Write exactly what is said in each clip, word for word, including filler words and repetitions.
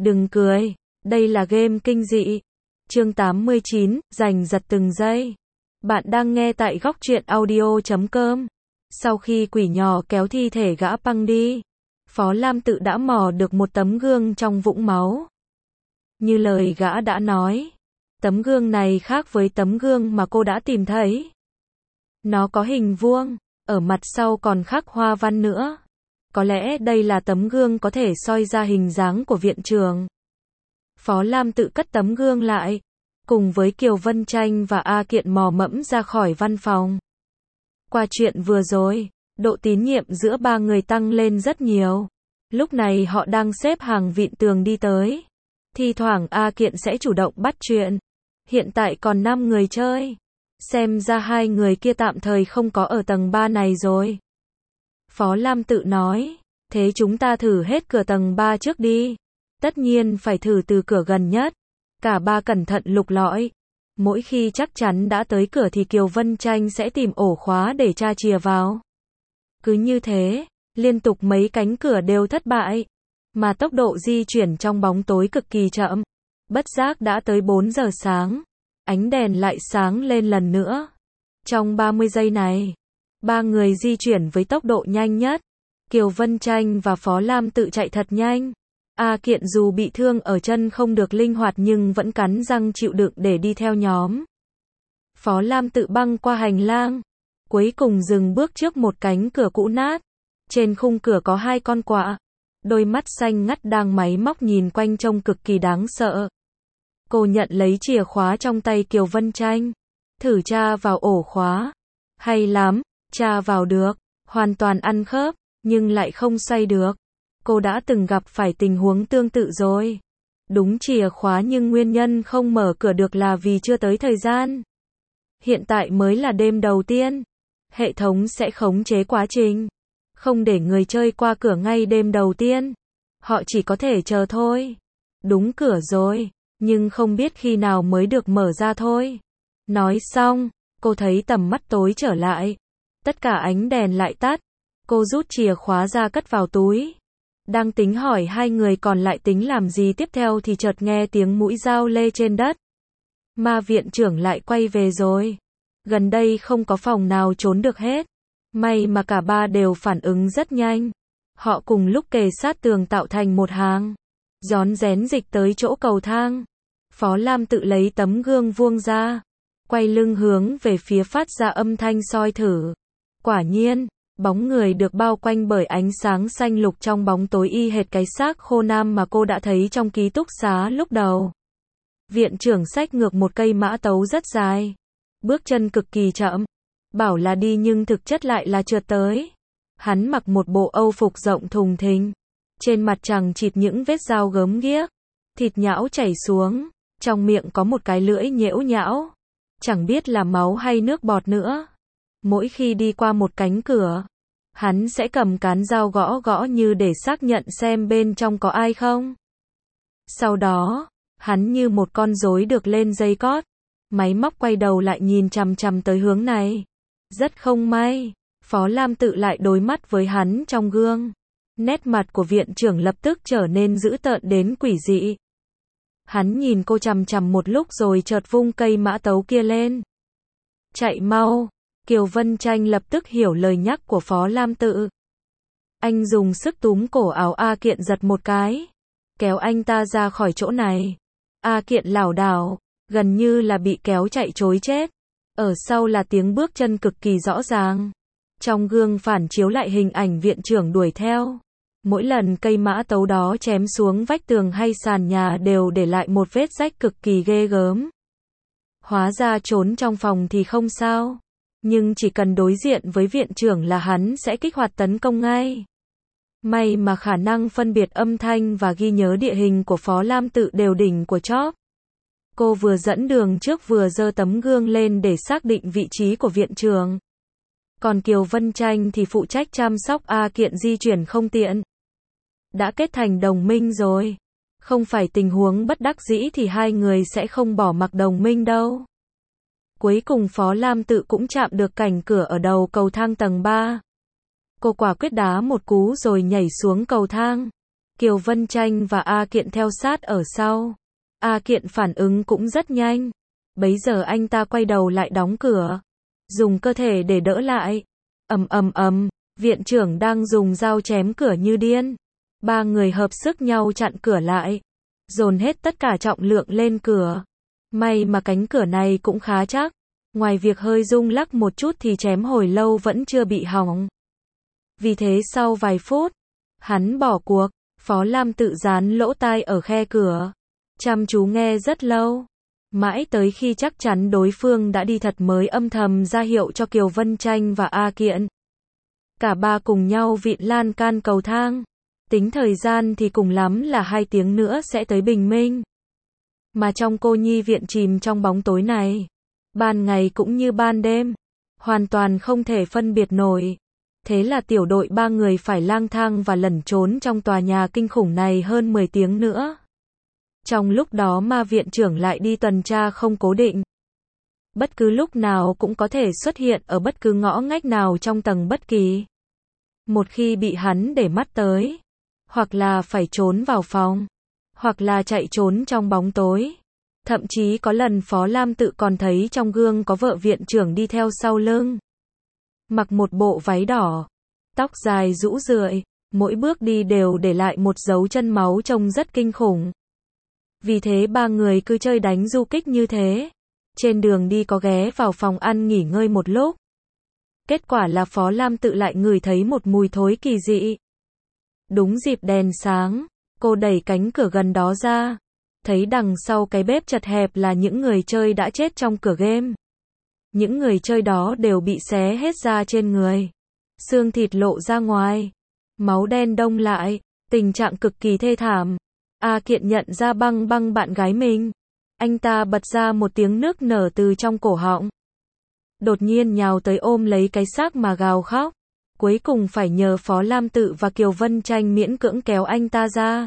Đừng cười, đây là game kinh dị. Chương tám mươi chín, giành giật từng giây. Bạn đang nghe tại góc truyện audio chấm com. Sau khi quỷ nhỏ kéo thi thể gã Păng đi, Phó Lam Tự đã mò được một tấm gương trong vũng máu. Như lời gã đã nói, tấm gương này khác với tấm gương mà cô đã tìm thấy. Nó có hình vuông, ở mặt sau còn khắc hoa văn nữa. Có lẽ đây là tấm gương có thể soi ra hình dáng của viện trưởng. Phó Lam Tự cất tấm gương lại, cùng với Kiều Vân Tranh và A Kiện mò mẫm ra khỏi văn phòng. Qua chuyện vừa rồi, độ tín nhiệm giữa ba người tăng lên rất nhiều. Lúc này họ đang xếp hàng vịn tường đi tới. Thi thoảng A Kiện sẽ chủ động bắt chuyện. Hiện tại còn năm người chơi. Xem ra hai người kia tạm thời không có ở tầng ba này rồi. Phó Lam Tự nói, thế chúng ta thử hết cửa tầng ba trước đi. Tất nhiên phải thử từ cửa gần nhất. Cả ba cẩn thận lục lọi. Mỗi khi chắc chắn đã tới cửa thì Kiều Vân Tranh sẽ tìm ổ khóa để tra chìa vào. Cứ như thế, liên tục mấy cánh cửa đều thất bại. Mà tốc độ di chuyển trong bóng tối cực kỳ chậm. Bất giác đã tới bốn giờ sáng. Ánh đèn lại sáng lên lần nữa. Trong ba mươi giây này, ba người di chuyển với tốc độ nhanh nhất. Kiều Vân Tranh và Phó Lam Tự chạy thật nhanh. A Kiện dù bị thương ở chân không được linh hoạt nhưng vẫn cắn răng chịu đựng để đi theo nhóm. Phó Lam Tự băng qua hành lang, cuối cùng dừng bước trước một cánh cửa cũ nát. Trên khung cửa có hai con quạ, đôi mắt xanh ngắt đang máy móc nhìn quanh trông cực kỳ đáng sợ. Cô nhận lấy chìa khóa trong tay Kiều Vân Tranh, thử tra vào ổ khóa. Hay lắm, tra vào được, hoàn toàn ăn khớp, nhưng lại không xoay được. Cô đã từng gặp phải tình huống tương tự rồi. Đúng chìa khóa nhưng nguyên nhân không mở cửa được là vì chưa tới thời gian. Hiện tại mới là đêm đầu tiên. Hệ thống sẽ khống chế quá trình, không để người chơi qua cửa ngay đêm đầu tiên. Họ chỉ có thể chờ thôi. Đúng cửa rồi, nhưng không biết khi nào mới được mở ra thôi. Nói xong, cô thấy tầm mắt tối trở lại. Tất cả ánh đèn lại tắt. Cô rút chìa khóa ra cất vào túi. Đang tính hỏi hai người còn lại tính làm gì tiếp theo thì chợt nghe tiếng mũi dao lê trên đất. Ma viện trưởng lại quay về rồi. Gần đây không có phòng nào trốn được hết. May mà cả ba đều phản ứng rất nhanh. Họ cùng lúc kề sát tường tạo thành một hàng. Rón rén dịch tới chỗ cầu thang. Phó Lam Tự lấy tấm gương vuông ra. Quay lưng hướng về phía phát ra âm thanh soi thử. Quả nhiên, bóng người được bao quanh bởi ánh sáng xanh lục trong bóng tối y hệt cái xác khô nam mà cô đã thấy trong ký túc xá lúc đầu. Viện trưởng xách ngược một cây mã tấu rất dài. Bước chân cực kỳ chậm. Bảo là đi nhưng thực chất lại là trượt tới. Hắn mặc một bộ âu phục rộng thùng thình. Trên mặt chằng chịt những vết dao gớm ghiếc. Thịt nhão chảy xuống. Trong miệng có một cái lưỡi nhễu nhão. Chẳng biết là máu hay nước bọt nữa. Mỗi khi đi qua một cánh cửa, hắn sẽ cầm cán dao gõ gõ như để xác nhận xem bên trong có ai không. Sau đó, hắn như một con rối được lên dây cót. Máy móc quay đầu lại nhìn chằm chằm tới hướng này. Rất không may, Phó Lam Tự lại đối mắt với hắn trong gương. Nét mặt của viện trưởng lập tức trở nên dữ tợn đến quỷ dị. Hắn nhìn cô chằm chằm một lúc rồi chợt vung cây mã tấu kia lên. Chạy mau. Kiều Vân Tranh lập tức hiểu lời nhắc của Phó Lam Tự. Anh dùng sức túm cổ áo A Kiện giật một cái, kéo anh ta ra khỏi chỗ này. A Kiện lảo đảo, gần như là bị kéo chạy trối chết. Ở sau là tiếng bước chân cực kỳ rõ ràng. Trong gương phản chiếu lại hình ảnh viện trưởng đuổi theo. Mỗi lần cây mã tấu đó chém xuống vách tường hay sàn nhà đều để lại một vết rách cực kỳ ghê gớm. Hóa ra trốn trong phòng thì không sao. Nhưng chỉ cần đối diện với viện trưởng là hắn sẽ kích hoạt tấn công ngay. May mà khả năng phân biệt âm thanh và ghi nhớ địa hình của Phó Lam Tự đều đỉnh của chóp. Cô vừa dẫn đường trước vừa giơ tấm gương lên để xác định vị trí của viện trưởng. Còn Kiều Vân Tranh thì phụ trách chăm sóc A Kiện di chuyển không tiện. Đã kết thành đồng minh rồi. Không phải tình huống bất đắc dĩ thì hai người sẽ không bỏ mặc đồng minh đâu. Cuối cùng Phó Lam Tự cũng chạm được cảnh cửa ở đầu cầu thang tầng ba. Cô quả quyết đá một cú rồi nhảy xuống cầu thang. Kiều Vân Tranh và A Kiện theo sát ở sau. A Kiện phản ứng cũng rất nhanh. Bấy giờ anh ta quay đầu lại đóng cửa, dùng cơ thể để đỡ lại. Ầm ầm ầm, viện trưởng đang dùng dao chém cửa như điên. Ba người hợp sức nhau chặn cửa lại, dồn hết tất cả trọng lượng lên cửa. May mà cánh cửa này cũng khá chắc, ngoài việc hơi rung lắc một chút thì chém hồi lâu vẫn chưa bị hỏng. Vì thế sau vài phút, hắn bỏ cuộc. Phó Lam tự dán lỗ tai ở khe cửa, chăm chú nghe rất lâu. Mãi tới khi chắc chắn đối phương đã đi thật mới âm thầm ra hiệu cho Kiều Vân Tranh và A Kiện. Cả ba cùng nhau vịn lan can cầu thang. Tính thời gian thì cùng lắm là hai tiếng nữa sẽ tới bình minh. Mà trong cô nhi viện chìm trong bóng tối này, ban ngày cũng như ban đêm, hoàn toàn không thể phân biệt nổi. Thế là tiểu đội ba người phải lang thang và lẩn trốn trong tòa nhà kinh khủng này hơn mười tiếng nữa. Trong lúc đó Ma viện trưởng lại đi tuần tra không cố định. Bất cứ lúc nào cũng có thể xuất hiện ở bất cứ ngõ ngách nào trong tầng bất kỳ. Một khi bị hắn để mắt tới, hoặc là phải trốn vào phòng, hoặc là chạy trốn trong bóng tối. Thậm chí có lần Phó Lam tự còn thấy trong gương có vợ viện trưởng đi theo sau lưng. Mặc một bộ váy đỏ, tóc dài rũ rượi, mỗi bước đi đều để lại một dấu chân máu trông rất kinh khủng. Vì thế ba người cứ chơi đánh du kích như thế. Trên đường đi có ghé vào phòng ăn nghỉ ngơi một lúc. Kết quả là Phó Lam tự lại ngửi thấy một mùi thối kỳ dị. Đúng dịp đèn sáng, cô đẩy cánh cửa gần đó ra, thấy đằng sau cái bếp chật hẹp là những người chơi đã chết trong cửa game. Những người chơi đó đều bị xé hết da trên người, xương thịt lộ ra ngoài, máu đen đông lại, tình trạng cực kỳ thê thảm. A Kiện nhận ra Băng Băng bạn gái mình. Anh ta bật ra một tiếng nức nở từ trong cổ họng. Đột nhiên nhào tới ôm lấy cái xác mà gào khóc. Cuối cùng phải nhờ Phó Lam tự và Kiều Vân Tranh miễn cưỡng kéo anh ta ra.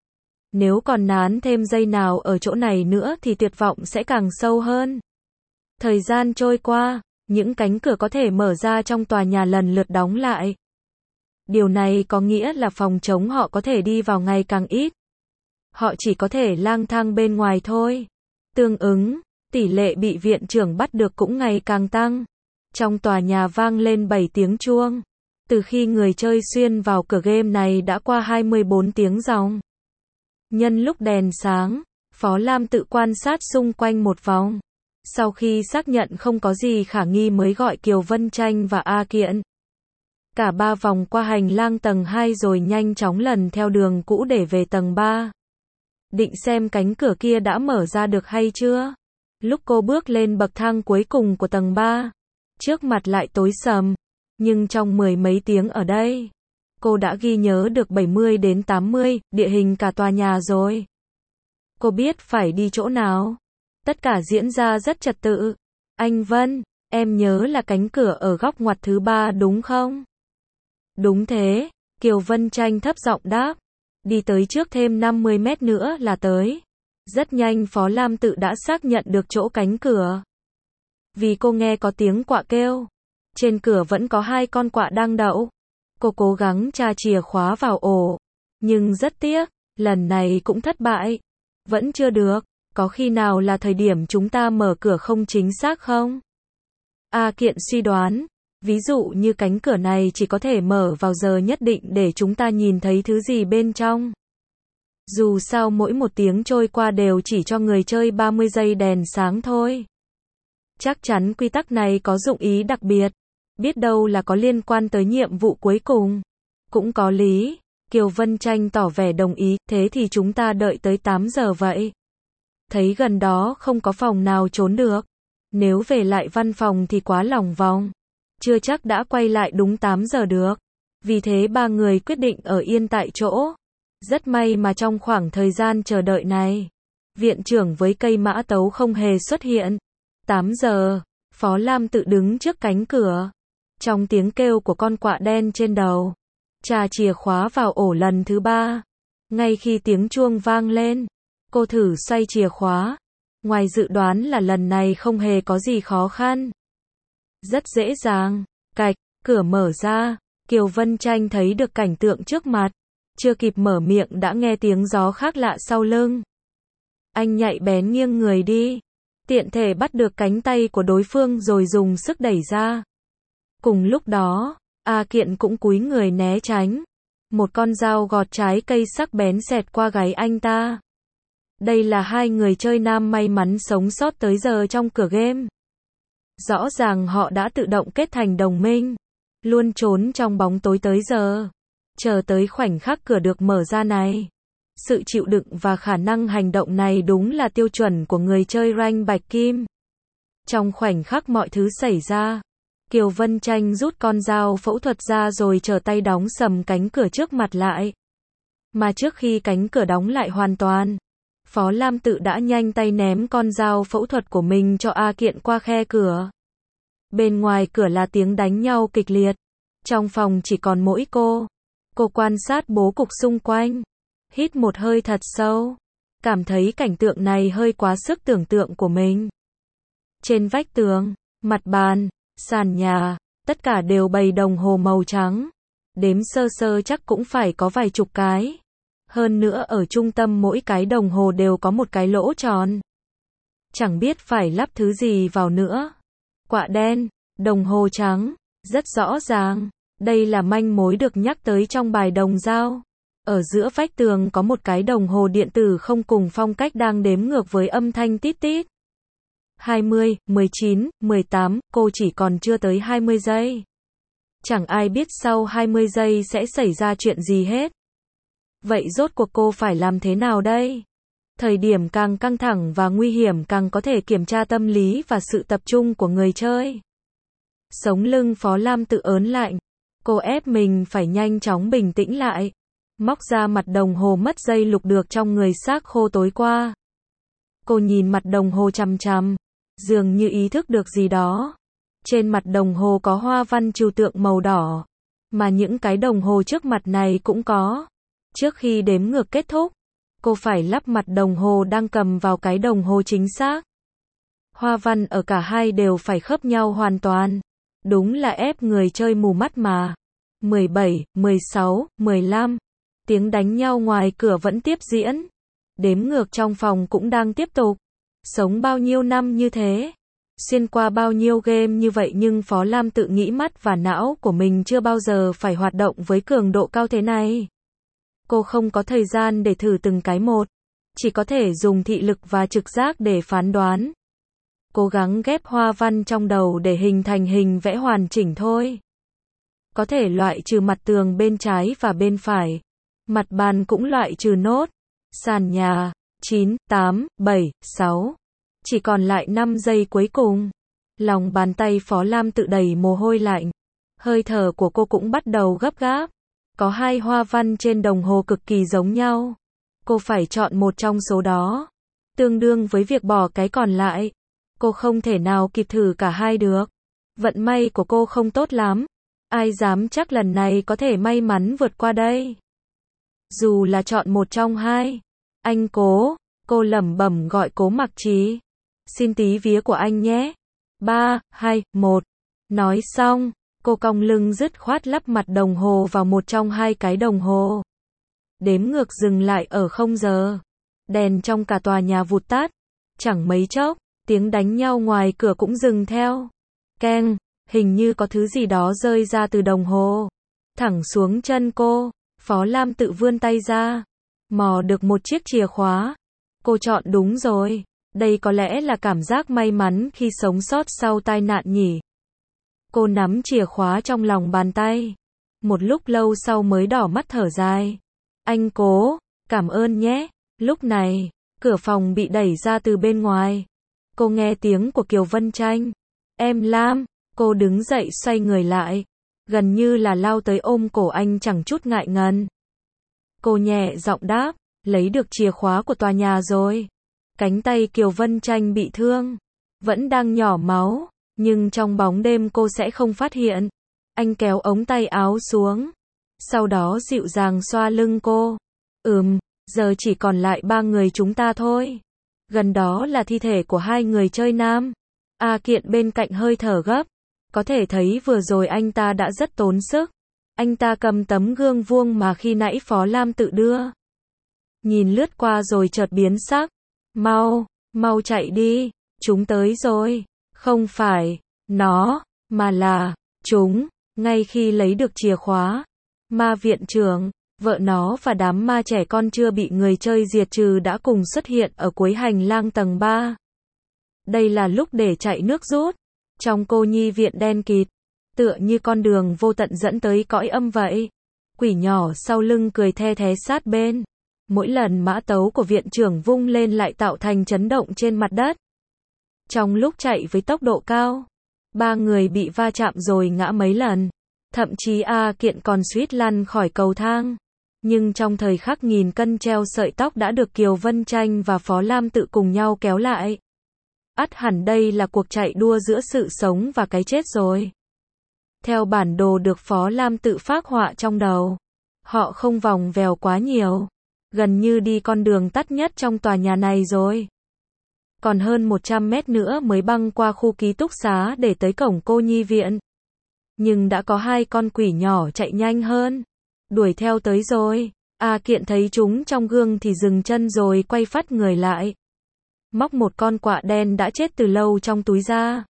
Nếu còn nán thêm giây nào ở chỗ này nữa thì tuyệt vọng sẽ càng sâu hơn. Thời gian trôi qua, những cánh cửa có thể mở ra trong tòa nhà lần lượt đóng lại. Điều này có nghĩa là phòng chống họ có thể đi vào ngày càng ít. Họ chỉ có thể lang thang bên ngoài thôi. Tương ứng, tỷ lệ bị viện trưởng bắt được cũng ngày càng tăng. Trong tòa nhà vang lên bảy tiếng chuông. Từ khi người chơi xuyên vào cửa game này đã qua hai mươi bốn tiếng dòng. Nhân lúc đèn sáng, Phó Lam tự quan sát xung quanh một vòng. Sau khi xác nhận không có gì khả nghi mới gọi Kiều Vân Tranh và A Kiện. Cả ba vòng qua hành lang tầng hai rồi nhanh chóng lần theo đường cũ để về tầng ba. Định xem cánh cửa kia đã mở ra được hay chưa. Lúc cô bước lên bậc thang cuối cùng của tầng ba, trước mặt lại tối sầm. Nhưng trong mười mấy tiếng ở đây, cô đã ghi nhớ được bảy mươi đến tám mươi địa hình cả tòa nhà rồi. Cô biết phải đi chỗ nào. Tất cả diễn ra rất trật tự. Anh Vân, em nhớ là cánh cửa ở góc ngoặt thứ ba đúng không? Đúng thế, Kiều Vân Tranh thấp giọng đáp. Đi tới trước thêm năm mươi mét nữa là tới. Rất nhanh Phó Lam tự đã xác nhận được chỗ cánh cửa. Vì cô nghe có tiếng quạ kêu. Trên cửa vẫn có hai con quạ đang đậu. Cô cố gắng tra chìa khóa vào ổ. Nhưng rất tiếc, lần này cũng thất bại. Vẫn chưa được. Có khi nào là thời điểm chúng ta mở cửa không chính xác không? A Kiện suy đoán. Ví dụ như cánh cửa này chỉ có thể mở vào giờ nhất định để chúng ta nhìn thấy thứ gì bên trong. Dù sao mỗi một tiếng trôi qua đều chỉ cho người chơi ba mươi giây đèn sáng thôi. Chắc chắn quy tắc này có dụng ý đặc biệt. Biết đâu là có liên quan tới nhiệm vụ cuối cùng. Cũng có lý. Kiều Vân Tranh tỏ vẻ đồng ý. Thế thì chúng ta đợi tới tám giờ vậy. Thấy gần đó không có phòng nào trốn được. Nếu về lại văn phòng thì quá lòng vòng. Chưa chắc đã quay lại đúng tám giờ được. Vì thế ba người quyết định ở yên tại chỗ. Rất may mà trong khoảng thời gian chờ đợi này, viện trưởng với cây mã tấu không hề xuất hiện. tám giờ, Phó Lam tự đứng trước cánh cửa. Trong tiếng kêu của con quạ đen trên đầu, trà chìa khóa vào ổ lần thứ ba. Ngay khi tiếng chuông vang lên, cô thử xoay chìa khóa. Ngoài dự đoán là lần này không hề có gì khó khăn. Rất dễ dàng, cạch, cửa mở ra. Kiều Vân Tranh thấy được cảnh tượng trước mặt. Chưa kịp mở miệng đã nghe tiếng gió khác lạ sau lưng. Anh nhạy bén nghiêng người đi, tiện thể bắt được cánh tay của đối phương rồi dùng sức đẩy ra. Cùng lúc đó, A Kiện cũng cúi người né tránh. Một con dao gọt trái cây sắc bén xẹt qua gáy anh ta. Đây là hai người chơi nam may mắn sống sót tới giờ trong cửa game. Rõ ràng họ đã tự động kết thành đồng minh, luôn trốn trong bóng tối tới giờ, chờ tới khoảnh khắc cửa được mở ra này. Sự chịu đựng và khả năng hành động này đúng là tiêu chuẩn của người chơi rank bạch kim. Trong khoảnh khắc mọi thứ xảy ra, Kiều Vân Tranh rút con dao phẫu thuật ra rồi trở tay đóng sầm cánh cửa trước mặt lại. Mà trước khi cánh cửa đóng lại hoàn toàn, Phó Lam Tự đã nhanh tay ném con dao phẫu thuật của mình cho A Kiện qua khe cửa. Bên ngoài cửa là tiếng đánh nhau kịch liệt. Trong phòng chỉ còn mỗi cô. Cô quan sát bố cục xung quanh. Hít một hơi thật sâu. Cảm thấy cảnh tượng này hơi quá sức tưởng tượng của mình. Trên vách tường, mặt bàn, sàn nhà, tất cả đều bày đồng hồ màu trắng. Đếm sơ sơ chắc cũng phải có vài chục cái. Hơn nữa ở trung tâm mỗi cái đồng hồ đều có một cái lỗ tròn. Chẳng biết phải lắp thứ gì vào nữa. Quạ đen, đồng hồ trắng, rất rõ ràng. Đây là manh mối được nhắc tới trong bài đồng dao. Ở giữa vách tường có một cái đồng hồ điện tử không cùng phong cách đang đếm ngược với âm thanh tít tít. hai mươi, mười chín, mười tám, cô chỉ còn chưa tới hai mươi giây. Chẳng ai biết sau hai mươi giây sẽ xảy ra chuyện gì hết. Vậy rốt cuộc cô phải làm thế nào đây? Thời điểm càng căng thẳng và nguy hiểm càng có thể kiểm tra tâm lý và sự tập trung của người chơi. Sống lưng Phó Lam Tự ớn lạnh. Cô ép mình phải nhanh chóng bình tĩnh lại. Móc ra mặt đồng hồ mất dây lục được trong người xác khô tối qua. Cô nhìn mặt đồng hồ chằm chằm, dường như ý thức được gì đó. Trên mặt đồng hồ có hoa văn trừu tượng màu đỏ, mà những cái đồng hồ trước mặt này cũng có. Trước khi đếm ngược kết thúc, cô phải lắp mặt đồng hồ đang cầm vào cái đồng hồ chính xác. Hoa văn ở cả hai đều phải khớp nhau hoàn toàn. Đúng là ép người chơi mù mắt mà. mười bảy, mười sáu, mười lăm. Tiếng đánh nhau ngoài cửa vẫn tiếp diễn. Đếm ngược trong phòng cũng đang tiếp tục. Sống bao nhiêu năm như thế, xuyên qua bao nhiêu game như vậy nhưng Phó Lam Tự nghĩ mắt và não của mình chưa bao giờ phải hoạt động với cường độ cao thế này. Cô không có thời gian để thử từng cái một, chỉ có thể dùng thị lực và trực giác để phán đoán. Cố gắng ghép hoa văn trong đầu để hình thành hình vẽ hoàn chỉnh thôi. Có thể loại trừ mặt tường bên trái và bên phải. Mặt bàn cũng loại trừ nốt. Sàn nhà, chín, tám, bảy, sáu. Chỉ còn lại năm giây cuối cùng. Lòng bàn tay Phó Lam Tự đầy mồ hôi lạnh. Hơi thở của cô cũng bắt đầu gấp gáp. Có hai hoa văn trên đồng hồ cực kỳ giống nhau. Cô phải chọn một trong số đó. Tương đương với việc bỏ cái còn lại. Cô không thể nào kịp thử cả hai được. Vận may của cô không tốt lắm. Ai dám chắc lần này có thể may mắn vượt qua đây. Dù là chọn một trong hai. Anh Cố, cô lẩm bẩm gọi Cố Mặc Trí. Xin tí vía của anh nhé. ba, hai, một. Nói xong, cô cong lưng dứt khoát lắp mặt đồng hồ vào một trong hai cái đồng hồ. Đếm ngược dừng lại ở không giờ. Đèn trong cả tòa nhà vụt tắt. Chẳng mấy chốc, tiếng đánh nhau ngoài cửa cũng dừng theo. Keng, hình như có thứ gì đó rơi ra từ đồng hồ. Thẳng xuống chân cô, Phó Lam Tự vươn tay ra. Mò được một chiếc chìa khóa. Cô chọn đúng rồi. Đây có lẽ là cảm giác may mắn khi sống sót sau tai nạn nhỉ. Cô nắm chìa khóa trong lòng bàn tay. Một lúc lâu sau mới đỏ mắt thở dài. Anh Cố, cảm ơn nhé. Lúc này, cửa phòng bị đẩy ra từ bên ngoài. Cô nghe tiếng của Kiều Vân Tranh. Em Lam, cô đứng dậy xoay người lại. Gần như là lao tới ôm cổ anh chẳng chút ngại ngần. Cô nhẹ giọng đáp, lấy được chìa khóa của tòa nhà rồi. Cánh tay Kiều Vân Tranh bị thương, vẫn đang nhỏ máu, nhưng trong bóng đêm cô sẽ không phát hiện. Anh kéo ống tay áo xuống, sau đó dịu dàng xoa lưng cô. Ừm, giờ chỉ còn lại ba người chúng ta thôi. Gần đó là thi thể của hai người chơi nam. A Kiện bên cạnh hơi thở gấp, có thể thấy vừa rồi anh ta đã rất tốn sức. Anh ta cầm tấm gương vuông mà khi nãy Phó Lam tự đưa. Nhìn lướt qua rồi chợt biến sắc. Mau, mau chạy đi, chúng tới rồi. Không phải, nó, mà là, chúng. Ngay khi lấy được chìa khóa, ma viện trưởng, vợ nó và đám ma trẻ con chưa bị người chơi diệt trừ đã cùng xuất hiện ở cuối hành lang tầng ba. Đây là lúc để chạy nước rút. Trong cô nhi viện đen kịt, tựa như con đường vô tận dẫn tới cõi âm vậy. Quỷ nhỏ sau lưng cười the thé sát bên. Mỗi lần mã tấu của viện trưởng vung lên lại tạo thành chấn động trên mặt đất. Trong lúc chạy với tốc độ cao, ba người bị va chạm rồi ngã mấy lần. Thậm chí A Kiện còn suýt lăn khỏi cầu thang. Nhưng trong thời khắc nghìn cân treo sợi tóc đã được Kiều Vân Tranh và Phó Lam tự cùng nhau kéo lại. Ắt hẳn đây là cuộc chạy đua giữa sự sống và cái chết rồi. Theo bản đồ được Phó Lam tự phác họa trong đầu, họ không vòng vèo quá nhiều. Gần như đi con đường tắt nhất trong tòa nhà này rồi. Còn hơn một trăm mét nữa mới băng qua khu ký túc xá để tới cổng cô nhi viện. Nhưng đã có hai con quỷ nhỏ chạy nhanh hơn. Đuổi theo tới rồi. A Kiện thấy chúng trong gương thì dừng chân rồi quay phắt người lại. Móc một con quạ đen đã chết từ lâu trong túi ra.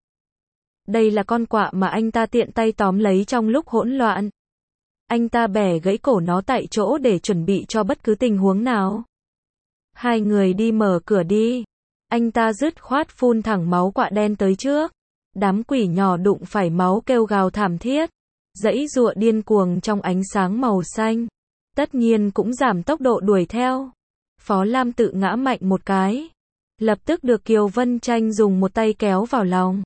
Đây là con quạ mà anh ta tiện tay tóm lấy trong lúc hỗn loạn. Anh ta bẻ gãy cổ nó tại chỗ để chuẩn bị cho bất cứ tình huống nào. Hai người đi mở cửa đi. Anh ta dứt khoát phun thẳng máu quạ đen tới trước. Đám quỷ nhỏ đụng phải máu kêu gào thảm thiết. Giãy giụa điên cuồng trong ánh sáng màu xanh. Tất nhiên cũng giảm tốc độ đuổi theo. Phó Lam tự ngã mạnh một cái. Lập tức được Kiều Vân Tranh dùng một tay kéo vào lòng.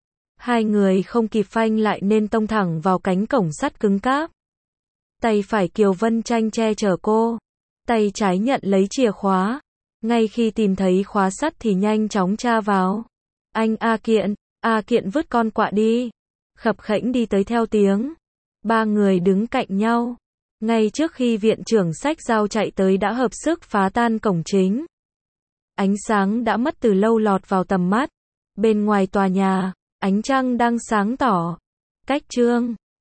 Hai người không kịp phanh lại nên tông thẳng vào cánh cổng sắt cứng cáp. Tay phải Kiều Vân Tranh che chở cô. Tay trái nhận lấy chìa khóa. Ngay khi tìm thấy khóa sắt thì nhanh chóng tra vào. Anh A Kiện, A Kiện vứt con quạ đi. Khập khễnh đi tới theo tiếng. Ba người đứng cạnh nhau. Ngay trước khi viện trưởng sách dao chạy tới đã hợp sức phá tan cổng chính. Ánh sáng đã mất từ lâu lọt vào tầm mắt. Bên ngoài tòa nhà, ánh trăng đang sáng tỏ. Cách chương